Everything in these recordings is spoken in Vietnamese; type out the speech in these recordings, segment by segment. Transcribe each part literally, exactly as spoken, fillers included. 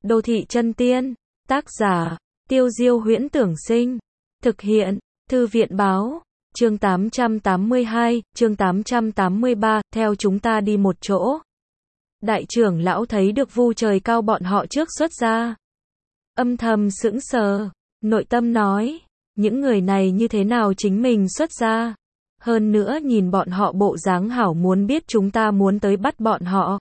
Đô thị chân tiên, tác giả, Tiêu Diêu Huyễn Tưởng Sinh, thực hiện, Thư viện Báo, chương tám trăm tám mươi hai, chương tám trăm tám mươi ba, theo chúng ta đi một chỗ. Đại trưởng lão thấy được Vu Trời Cao bọn họ trước xuất ra. Âm thầm sững sờ, nội tâm nói, những người này như thế nào chính mình xuất ra. Hơn nữa nhìn bọn họ bộ dáng hảo muốn biết chúng ta muốn tới bắt bọn họ.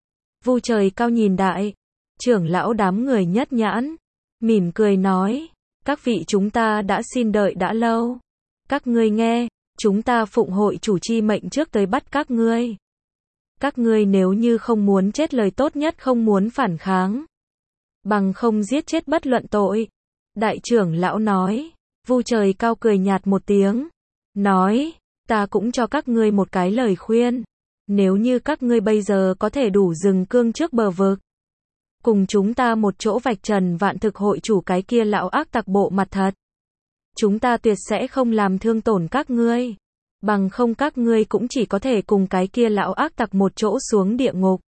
Vu Trời Cao nhìn đại trưởng lão đám người nhất nhãn, mỉm cười nói, các vị chúng ta đã xin đợi đã lâu. Các ngươi nghe, chúng ta phụng hội chủ chi mệnh trước tới bắt các ngươi. Các ngươi nếu như không muốn chết lời tốt nhất không muốn phản kháng. Bằng không giết chết bất luận tội. Đại trưởng lão nói, Vu Trời Cao cười nhạt một tiếng, nói, ta cũng cho các ngươi một cái lời khuyên. Nếu như các ngươi bây giờ có thể đủ dừng cương trước bờ vực, cùng chúng ta một chỗ vạch trần vạn thực hội chủ cái kia lão ác tặc bộ mặt thật. Chúng ta tuyệt sẽ không làm thương tổn các ngươi. Bằng không các ngươi cũng chỉ có thể cùng cái kia lão ác tặc một chỗ xuống địa ngục.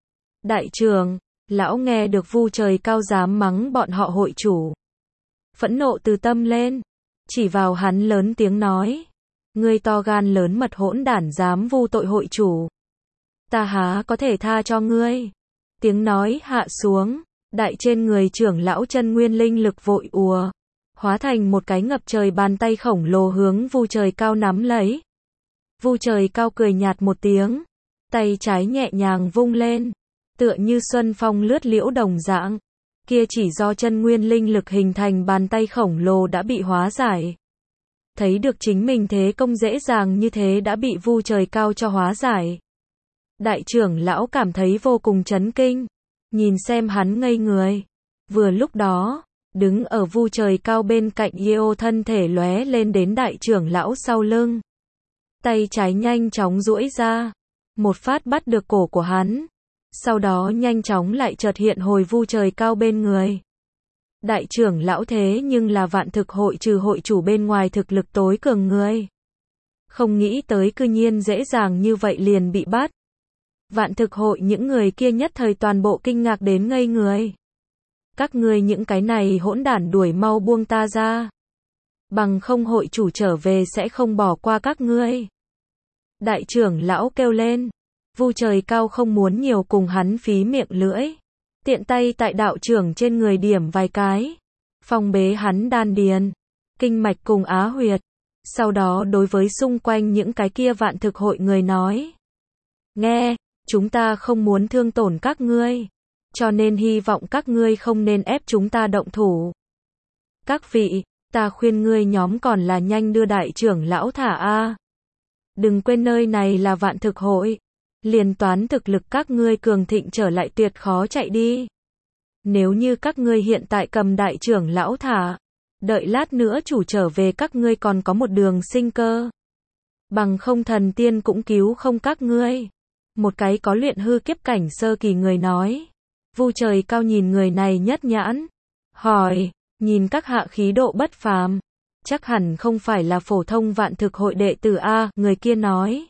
Đại trưởng lão nghe được Vu Trời Cao dám mắng bọn họ hội chủ, phẫn nộ từ tâm lên, chỉ vào hắn lớn tiếng nói, ngươi to gan lớn mật hỗn đản dám vu tội hội chủ, ta há có thể tha cho ngươi. Tiếng nói hạ xuống, đại trên người trưởng lão chân nguyên linh lực vội ùa, hóa thành một cái ngập trời bàn tay khổng lồ hướng Vu Trời Cao nắm lấy. Vu Trời Cao cười nhạt một tiếng, tay trái nhẹ nhàng vung lên, tựa như xuân phong lướt liễu đồng dạng, kia chỉ do chân nguyên linh lực hình thành bàn tay khổng lồ đã bị hóa giải. Thấy được chính mình thế công dễ dàng như thế đã bị Vu Trời Cao cho hóa giải. Đại trưởng lão cảm thấy vô cùng chấn kinh, nhìn xem hắn ngây người. Vừa lúc đó, đứng ở Vu Trời Cao bên cạnh Yeo thân thể lóe lên đến đại trưởng lão sau lưng. Tay trái nhanh chóng duỗi ra, một phát bắt được cổ của hắn, sau đó nhanh chóng lại chợt hiện hồi Vu Trời Cao bên người. Đại trưởng lão thế nhưng là vạn thực hội trừ hội chủ bên ngoài thực lực tối cường người. Không nghĩ tới cư nhiên dễ dàng như vậy liền bị bắt. Vạn thực hội những người kia nhất thời toàn bộ kinh ngạc đến ngây người. Các ngươi những cái này hỗn đản đuổi mau buông ta ra. Bằng không hội chủ trở về sẽ không bỏ qua các ngươi. Đại trưởng lão kêu lên. Vu Trời Cao không muốn nhiều cùng hắn phí miệng lưỡi. Tiện tay tại đạo trưởng trên người điểm vài cái. Phong bế hắn đan điền, kinh mạch cùng á huyệt. Sau đó đối với xung quanh những cái kia vạn thực hội người nói. Nghe, chúng ta không muốn thương tổn các ngươi. Cho nên hy vọng các ngươi không nên ép chúng ta động thủ. Các vị, ta khuyên ngươi nhóm còn là nhanh đưa đại trưởng lão thả a. Đừng quên nơi này là vạn thực hội. Liền toán thực lực các ngươi cường thịnh trở lại tuyệt khó chạy đi. Nếu như các ngươi hiện tại cầm đại trưởng lão thả, đợi lát nữa chủ trở về các ngươi còn có một đường sinh cơ. Bằng không thần tiên cũng cứu không các ngươi. Một cái có luyện hư kiếp cảnh sơ kỳ người nói. Vu Trời Cao nhìn người này nhất nhãn, hỏi, nhìn các hạ khí độ bất phàm, chắc hẳn không phải là phổ thông vạn thực hội đệ tử a. Người kia nói,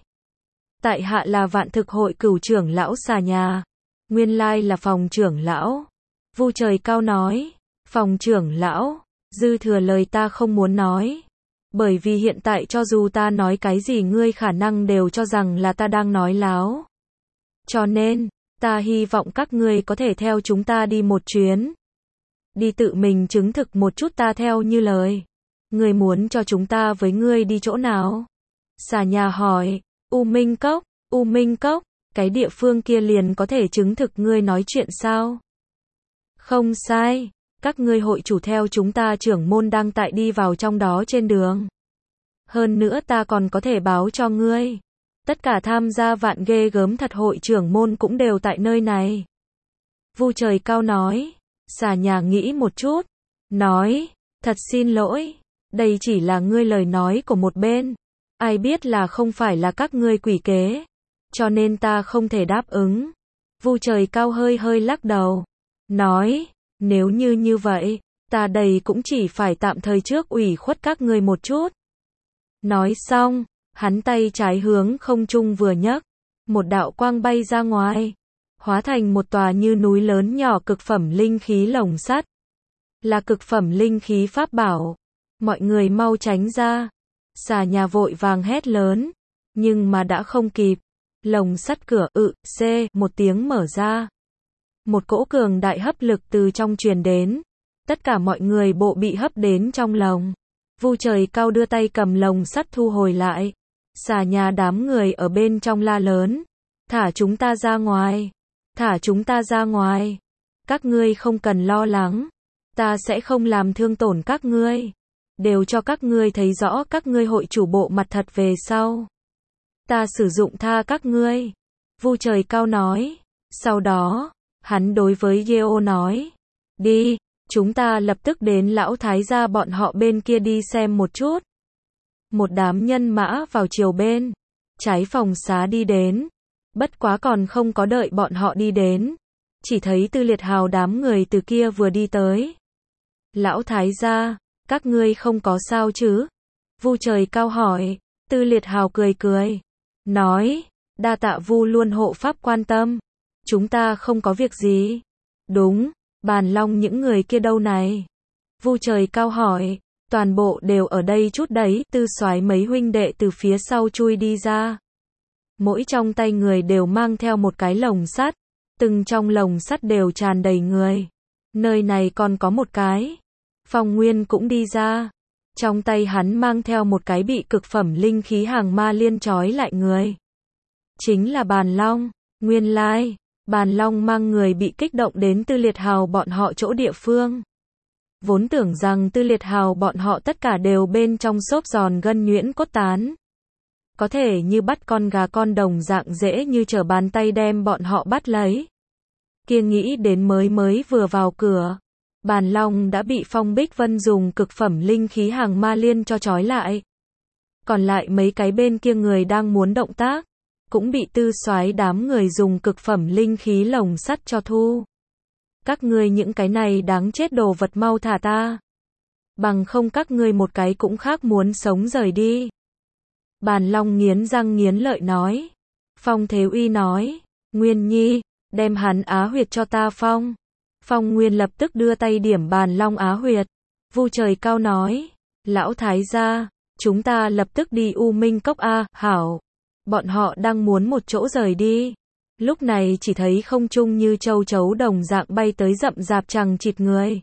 tại hạ là vạn thực hội cửu trưởng lão Xà Nhà, nguyên lai là phòng trưởng lão. Vu Trời Cao nói, phòng trưởng lão, dư thừa lời ta không muốn nói, bởi vì hiện tại cho dù ta nói cái gì ngươi khả năng đều cho rằng là ta đang nói láo. Cho nên, ta hy vọng các ngươi có thể theo chúng ta đi một chuyến. Đi tự mình chứng thực một chút ta theo như lời. Ngươi muốn cho chúng ta với ngươi đi chỗ nào? Xà Nhà hỏi, U Minh Cốc, U Minh Cốc, cái địa phương kia liền có thể chứng thực ngươi nói chuyện sao? Không sai, các ngươi hội chủ theo chúng ta trưởng môn đang tại đi vào trong đó trên đường. Hơn nữa ta còn có thể báo cho ngươi. Tất cả tham gia vạn ghê gớm thật hội trưởng môn cũng đều tại nơi này. Vu Trời Cao nói. Xà Nhà nghĩ một chút, nói, thật xin lỗi, đây chỉ là ngươi lời nói của một bên. Ai biết là không phải là các ngươi quỷ kế, cho nên ta không thể đáp ứng. Vu Trời Cao hơi hơi lắc đầu, nói, nếu như như vậy, ta đây cũng chỉ phải tạm thời trước ủy khuất các ngươi một chút. Nói xong, hắn tay trái hướng không trung vừa nhấc, một đạo quang bay ra ngoài, hóa thành một tòa như núi lớn nhỏ cực phẩm linh khí lồng sắt. Là cực phẩm linh khí pháp bảo. Mọi người mau tránh ra. Xà nhà vội vàng hét lớn. Nhưng mà đã không kịp. Lồng sắt cửa ự, c, một tiếng mở ra. Một cỗ cường đại hấp lực từ trong truyền đến. Tất cả mọi người bộ bị hấp đến trong lồng. Vu Trời Cao đưa tay cầm lồng sắt thu hồi lại. Xà nhà đám người ở bên trong la lớn. Thả chúng ta ra ngoài. Thả chúng ta ra ngoài. Các ngươi không cần lo lắng. Ta sẽ không làm thương tổn các ngươi. Đều cho các ngươi thấy rõ các ngươi hội chủ bộ mặt thật về sau. Ta sử dụng tha các ngươi. Vu Trời Cao nói. Sau đó, hắn đối với Yeo nói. Đi, chúng ta lập tức đến lão thái gia bọn họ bên kia đi xem một chút. Một đám nhân mã vào chiều bên. Trái phòng xá đi đến. Bất quá còn không có đợi bọn họ đi đến. Chỉ thấy Tư Liệt Hào đám người từ kia vừa đi tới. Lão thái gia, các ngươi không có sao chứ? Vu Trời Cao hỏi. Tư Liệt Hào cười cười. Nói, đa tạ Vu luôn hộ pháp quan tâm. Chúng ta không có việc gì. Đúng, Bàn Long những người kia đâu này? Vu Trời Cao hỏi. Toàn bộ đều ở đây chút đấy. Tư Soái mấy huynh đệ từ phía sau chui đi ra. Mỗi trong tay người đều mang theo một cái lồng sắt. Từng trong lồng sắt đều tràn đầy người. Nơi này còn có một cái. Phong Nguyên cũng đi ra. Trong tay hắn mang theo một cái bị cực phẩm linh khí hàng ma liên trói lại người. Chính là Bàn Long. Nguyên lai, Bàn Long mang người bị kích động đến Tư Liệt Hào bọn họ chỗ địa phương. Vốn tưởng rằng Tư Liệt Hào bọn họ tất cả đều bên trong xốp giòn gân nhuyễn cốt tán. Có thể như bắt con gà con đồng dạng dễ như trở bàn tay đem bọn họ bắt lấy. Kia nghĩ đến mới mới vừa vào cửa. Bàn Long đã bị Phong Bích Vân dùng cực phẩm linh khí hàng ma liên cho trói lại. Còn lại mấy cái bên kia người đang muốn động tác. Cũng bị Tư Soái đám người dùng cực phẩm linh khí lồng sắt cho thu. Các ngươi những cái này đáng chết đồ vật mau thả ta. Bằng không các ngươi một cái cũng khác muốn sống rời đi. Bàn Long nghiến răng nghiến lợi nói. Phong Thế Uy nói. Nguyên Nhi, đem hắn á huyệt cho ta Phong. Phong Nguyên lập tức đưa tay điểm Bàn Long á huyệt. Vu Trời Cao nói. Lão thái gia, chúng ta lập tức đi U Minh Cốc A, hảo. Bọn họ đang muốn một chỗ rời đi. Lúc này chỉ thấy không trung như châu chấu đồng dạng bay tới rậm rạp chằng chịt người.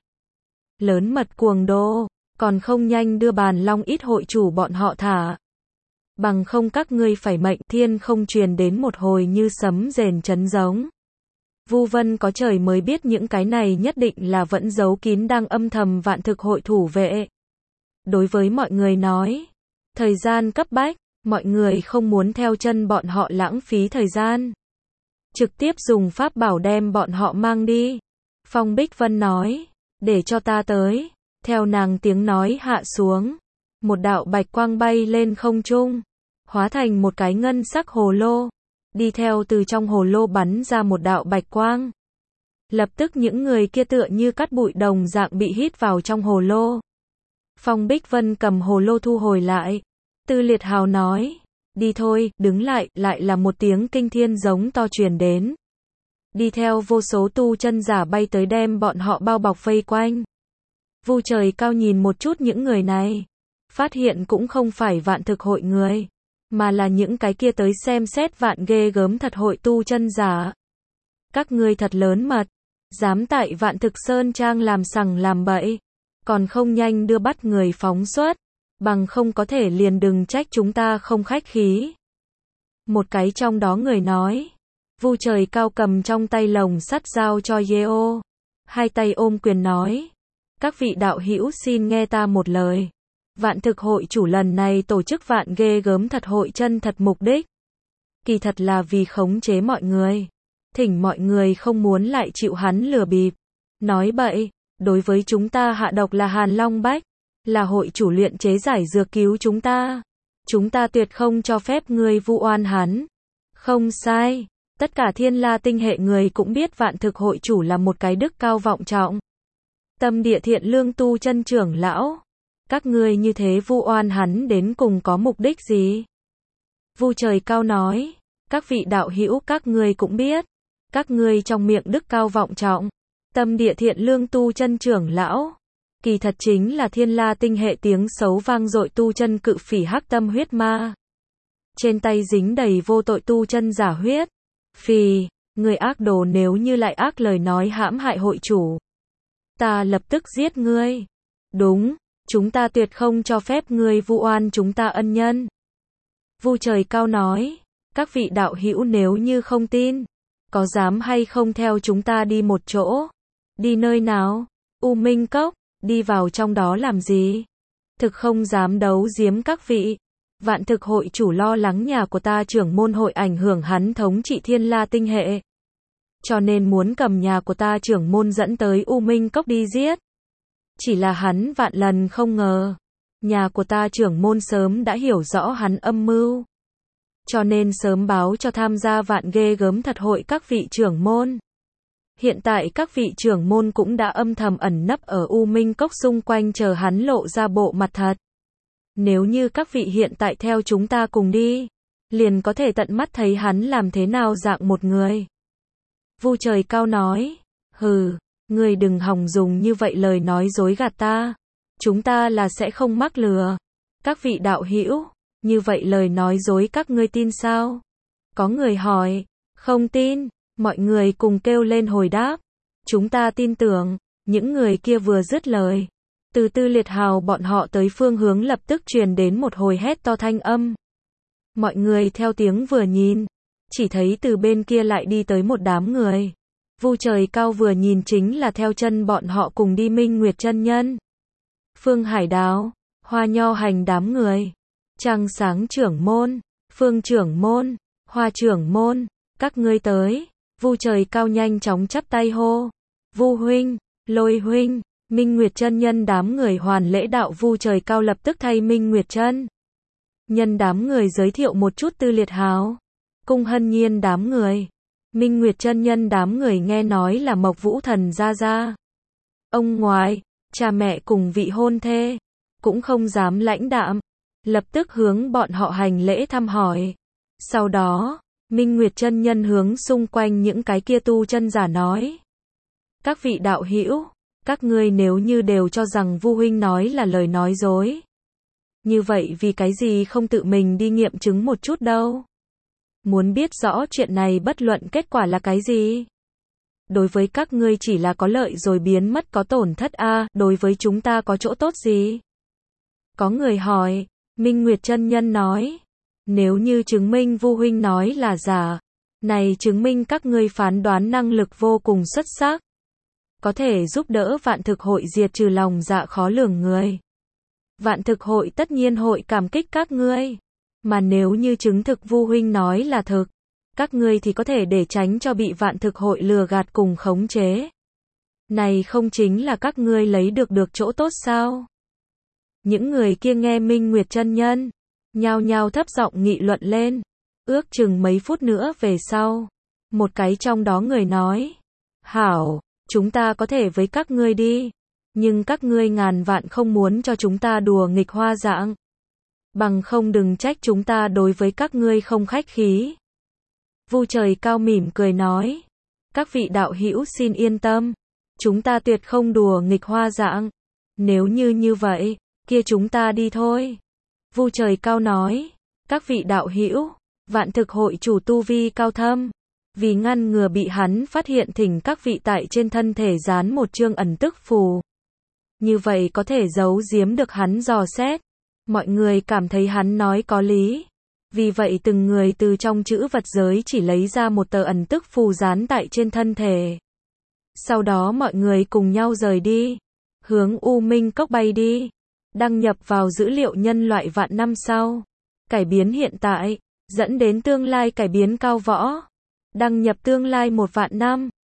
Lớn mật cuồng đô, còn không nhanh đưa Bàn Long ít hội chủ bọn họ thả. Bằng không các ngươi phải mệnh. Thiên không truyền đến một hồi như sấm rền chấn giống. Vu Vân có trời mới biết những cái này nhất định là vẫn giấu kín đang âm thầm vạn thực hội thủ vệ. Đối với mọi người nói, thời gian cấp bách, mọi người không muốn theo chân bọn họ lãng phí thời gian. Trực tiếp dùng pháp bảo đem bọn họ mang đi. Phong Bích Vân nói, để cho ta tới. Theo nàng tiếng nói hạ xuống. Một đạo bạch quang bay lên không trung. Hóa thành một cái ngân sắc hồ lô. Đi theo từ trong hồ lô bắn ra một đạo bạch quang. Lập tức những người kia tựa như cát bụi đồng dạng bị hít vào trong hồ lô. Phong Bích Vân cầm hồ lô thu hồi lại. Tư Liệt Hào nói. Đi thôi, đứng lại, lại là một tiếng kinh thiên giống to truyền đến. Đi theo vô số tu chân giả bay tới đem bọn họ bao bọc vây quanh. Vu Trời Cao nhìn một chút những người này. Phát hiện cũng không phải vạn thực hội người. Mà là những cái kia tới xem xét vạn ghê gớm thật hội tu chân giả. Các ngươi thật lớn mật. Dám tại vạn thực sơn trang làm sằng làm bậy. Còn không nhanh đưa bắt người phóng xuất. Bằng không có thể liền đừng trách chúng ta không khách khí. Một cái trong đó người nói. Vu Trời Cao cầm trong tay lồng sắt giao cho Yeo. Hai tay ôm quyền nói. Các vị đạo hữu xin nghe ta một lời. Vạn thực hội chủ lần này tổ chức vạn ghê gớm thật hội chân thật mục đích. Kỳ thật là vì khống chế mọi người. Thỉnh mọi người không muốn lại chịu hắn lừa bịp. Nói bậy, đối với chúng ta hạ độc là Hàn Long Bách. Là hội chủ luyện chế giải dược cứu chúng ta. Chúng ta tuyệt không cho phép ngươi vu oan hắn. Không sai. Tất cả thiên la tinh hệ người cũng biết vạn thực hội chủ là một cái đức cao vọng trọng. Tâm địa thiện lương tu chân trưởng lão. Các ngươi như thế vu oan hắn đến cùng có mục đích gì? Vu Trời Cao nói. Các vị đạo hữu các ngươi cũng biết. Các ngươi trong miệng đức cao vọng trọng, tâm địa thiện lương tu chân trưởng lão, kỳ thật chính là thiên la tinh hệ tiếng xấu vang dội tu chân cự phỉ hắc tâm huyết ma. Trên tay dính đầy vô tội tu chân giả huyết. Phì, người ác đồ, nếu như lại ác lời nói hãm hại hội chủ, ta lập tức giết ngươi. Đúng, chúng ta tuyệt không cho phép ngươi vu oan chúng ta ân nhân. Vu Trời Cao nói, các vị đạo hữu nếu như không tin, có dám hay không theo chúng ta đi một chỗ? Đi nơi nào? U Minh Cốc, đi vào trong đó làm gì? Thực không dám đấu giếm các vị. Vạn thực hội chủ lo lắng nhà của ta trưởng môn hội ảnh hưởng hắn thống trị thiên la tinh hệ, cho nên muốn cầm nhà của ta trưởng môn dẫn tới U Minh Cốc đi giết. Chỉ là hắn vạn lần không ngờ, nhà của ta trưởng môn sớm đã hiểu rõ hắn âm mưu, cho nên sớm báo cho tham gia vạn ghê gớm thật hội các vị trưởng môn. Hiện tại các vị trưởng môn cũng đã âm thầm ẩn nấp ở U Minh Cốc xung quanh chờ hắn lộ ra bộ mặt thật. Nếu như các vị hiện tại theo chúng ta cùng đi, liền có thể tận mắt thấy hắn làm thế nào dạng một người. Vu Trời Cao nói, hừ, ngươi đừng hòng dùng như vậy lời nói dối gạt ta, chúng ta là sẽ không mắc lừa. Các vị đạo hữu, như vậy lời nói dối các ngươi tin sao? Có người hỏi, không tin, mọi người cùng kêu lên hồi đáp, chúng ta tin tưởng. Những người kia vừa dứt lời, từ Tư Liệt Hào bọn họ tới phương hướng lập tức truyền đến một hồi hét to thanh âm. Mọi người theo tiếng vừa nhìn, chỉ thấy từ bên kia lại đi tới một đám người. Vu Trời Cao vừa nhìn chính là theo chân bọn họ cùng đi Minh Nguyệt chân nhân, Phương Hải Đào, Hoa Nho Hành đám người, Trăng Sáng trưởng môn, Phương trưởng môn, Hoa trưởng môn, các ngươi tới. Vu Trời Cao nhanh chóng chắp tay hô, Vu huynh, Lôi huynh. Minh Nguyệt chân nhân đám người hoàn lễ đạo. Vu Trời Cao lập tức thay Minh Nguyệt chân nhân đám người giới thiệu một chút Tư Liệt Hào, Cung Hân Nhiên đám người. Minh Nguyệt chân nhân đám người nghe nói là Mộc Vũ Thần gia gia, ông ngoại, cha mẹ cùng vị hôn thê, cũng không dám lãnh đạm, lập tức hướng bọn họ hành lễ thăm hỏi. Sau đó, Minh Nguyệt chân nhân hướng xung quanh những cái kia tu chân giả nói, các vị đạo hữu, các ngươi nếu như đều cho rằng Vu huynh nói là lời nói dối, như vậy vì cái gì không tự mình đi nghiệm chứng một chút đâu? Muốn biết rõ chuyện này bất luận kết quả là cái gì, đối với các ngươi chỉ là có lợi rồi biến mất có tổn thất a, à, đối với chúng ta có chỗ tốt gì? Có người hỏi. Minh Nguyệt chân nhân nói, nếu như chứng minh Vu huynh nói là giả, này chứng minh các ngươi phán đoán năng lực vô cùng xuất sắc, có thể giúp đỡ vạn thực hội diệt trừ lòng dạ khó lường người. Vạn thực hội tất nhiên hội cảm kích các ngươi. Mà nếu như chứng thực Vu huynh nói là thực, các ngươi thì có thể để tránh cho bị vạn thực hội lừa gạt cùng khống chế. Này không chính là các ngươi lấy được được chỗ tốt sao? Những người kia nghe Minh Nguyệt chân nhân, nhao nhao thấp giọng nghị luận lên. Ước chừng mấy phút nữa về sau, một cái trong đó người nói, hảo, chúng ta có thể với các ngươi đi, nhưng các ngươi ngàn vạn không muốn cho chúng ta đùa nghịch hoa dạng, bằng không đừng trách chúng ta đối với các ngươi không khách khí. Vu Trời Cao mỉm cười nói, các vị đạo hữu xin yên tâm, chúng ta tuyệt không đùa nghịch hoa dạng, nếu như như vậy, kia chúng ta đi thôi. Vu Trời Cao nói, các vị đạo hữu, vạn thực hội chủ tu vi cao thâm, vì ngăn ngừa bị hắn phát hiện thỉnh các vị tại trên thân thể dán một chương ẩn tức phù. Như vậy có thể giấu giếm được hắn dò xét. Mọi người cảm thấy hắn nói có lý. Vì vậy từng người từ trong chữ vật giới chỉ lấy ra một tờ ẩn tức phù dán tại trên thân thể. Sau đó mọi người cùng nhau rời đi, hướng U Minh Cốc bay đi, đăng nhập vào dữ liệu nhân loại vạn năm sau, cải biến hiện tại, dẫn đến tương lai cải biến cao võ, đăng nhập tương lai một vạn năm.